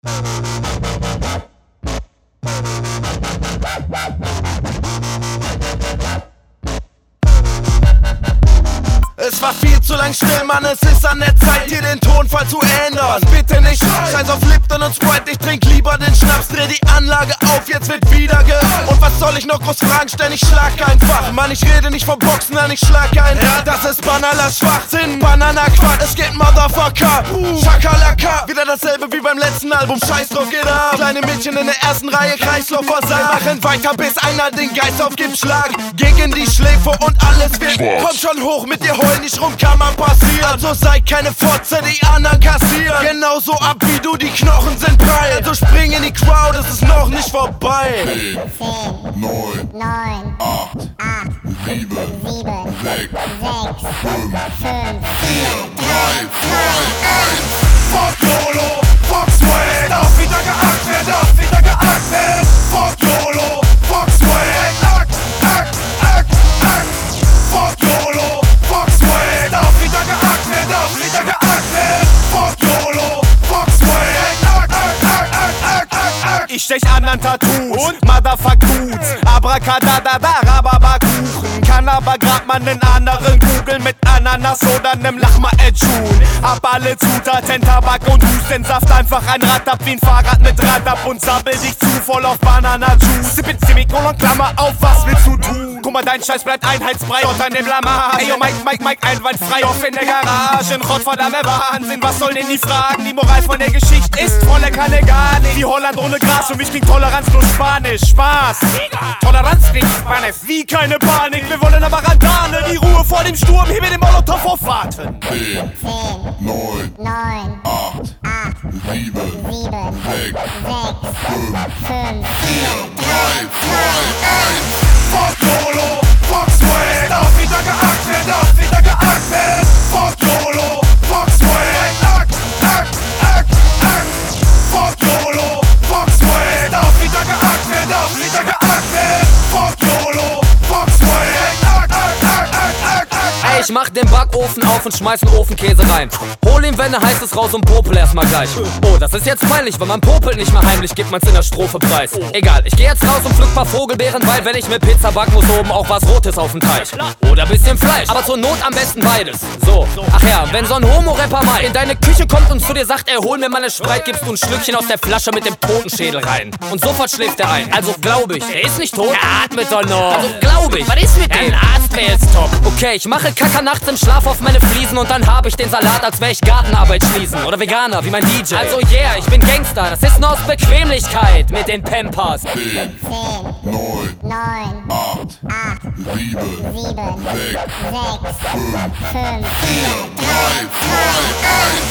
Es war viel zu lang still, Mann, es ist an der Zeit, hier den Tonfall zu ändern. Bitte nicht scheiß auf Lipton und Sprite, ich trink lieber den Schnaps. Dreh die Anlage auf, jetzt wird wieder Und was soll ich noch groß Fragen stellen, ich schlag einfach. Mann, ich rede nicht vom Boxen, nein, ich schlag ein. Ja, das ist banaler Schwachsinn, Banana-Quatsch, es geht Motherfucker, Schakalaka. Wieder dasselbe wie beim letzten Album, scheiß drauf, geht ab. Kleine Mädchen in der ersten Reihe, Kreislauf versagt. Machen weiter, bis einer den Geist aufgibt, Schlag gegen die Schläfe und alles wird Komm schon hoch, mit dir heul nicht rum, kann man passieren. Also sei keine Fotze, die anderen kassieren. Genauso ab wie du, die Knochen sind breit. Also spring in die Crowd, es ist noch nicht vorbei. 10, 9, 8, 7, 6, 5, 4, 3, 2, 1. Fuck YOLO, fuck Swag, darf wieder geackt werden, darf wieder geackt werden. Fuck YOLO, fuck Swag, Act. Fuck YOLO, fuck Swag, darf wieder geackt werden, darf wieder geackt werden. Fuck YOLO, fuck Swag, Act. Ich stech anderen Tattoos und Motherfuck Dudes. Abracadabra, Rhabarberkuchen. Kann aber grad mal nen anderen googeln mit Ananas oder nem Lachma-Edjun. Hab alle Zutaten, Tabak und Hustensaft. Einfach ein Rad ab wie ein Fahrrad mit Rad ab und sabbel dich zu voll auf Banana-Juice. Semikolon, Klammer auf, was willst du tun? Guck mal, dein Scheiß bleibt einheitsbrei unter dem Blamage. Ey, yo, Mike, einwandfrei auf in der Garage. Ein Rottverdammter Wahnsinn, was sollen denn die Fragen? Die Moral von der Geschichte ist, volle Kanne gar nicht. Wie Holland ohne Gras, für mich klingt Toleranz nur Spanisch. Spaß, Toleranz klingt Spanisch, wie keine Panik. Wir wollen aber Randale, die Ruhe vor dem Sturm, hebe den Molotow aufwarten. 10, 9, 8, 7, 6, 5, 4, 3, 2, 1. Fuck YOLO, fuck Swag, darf wieder geackt werden, darf wieder geackt werden. Fuck YOLO, fuck Swag, Act. Fuck YOLO, fuck Swag, darf wieder geackt werden, darf wieder geackt werden. Fuck YOLO, fuck Swag, Act. Ey, ich mach den Backofen auf und schmeiß den Ofenkäse rein. Hol ihn, wenn er heiß ist, raus und popel erstmal gleich. Oh, das ist jetzt peinlich, weil man popelt nicht mehr heimlich, gibt man's in der Strophe preis. Egal, ich geh jetzt raus und pflück paar Vogelbeeren, weil wenn ich mit Pizza back, muss oben auch was Rotes auf dem Teig. Oder bisschen Fleisch, aber zur Not am besten beides. So, ach ja, wenn so ein Homo-Rapper mal in deine Küche kommt und zu dir sagt, ey, hol mir mal ne Spreit, gibst du ein Schlückchen aus der Flasche mit dem Totenschädel rein. Und sofort schläft er ein. Also glaub ich, er ist nicht tot, er atmet doch noch. Also glaub ich, was ist mit dem? Ein Arzt wär jetzt top. Okay, ich mache Kacker nachts im Schlaf auf meine Fliesen und dann hab ich den Salat, als wär ich Gartenarbeit schließen. Oder Veganer, wie mein DJ. Also yeah, ich bin Gangster, das ist nur aus Bequemlichkeit mit den Pampers. 10, 9, 8, 7, 6, 5, 4, 3, 2, 1.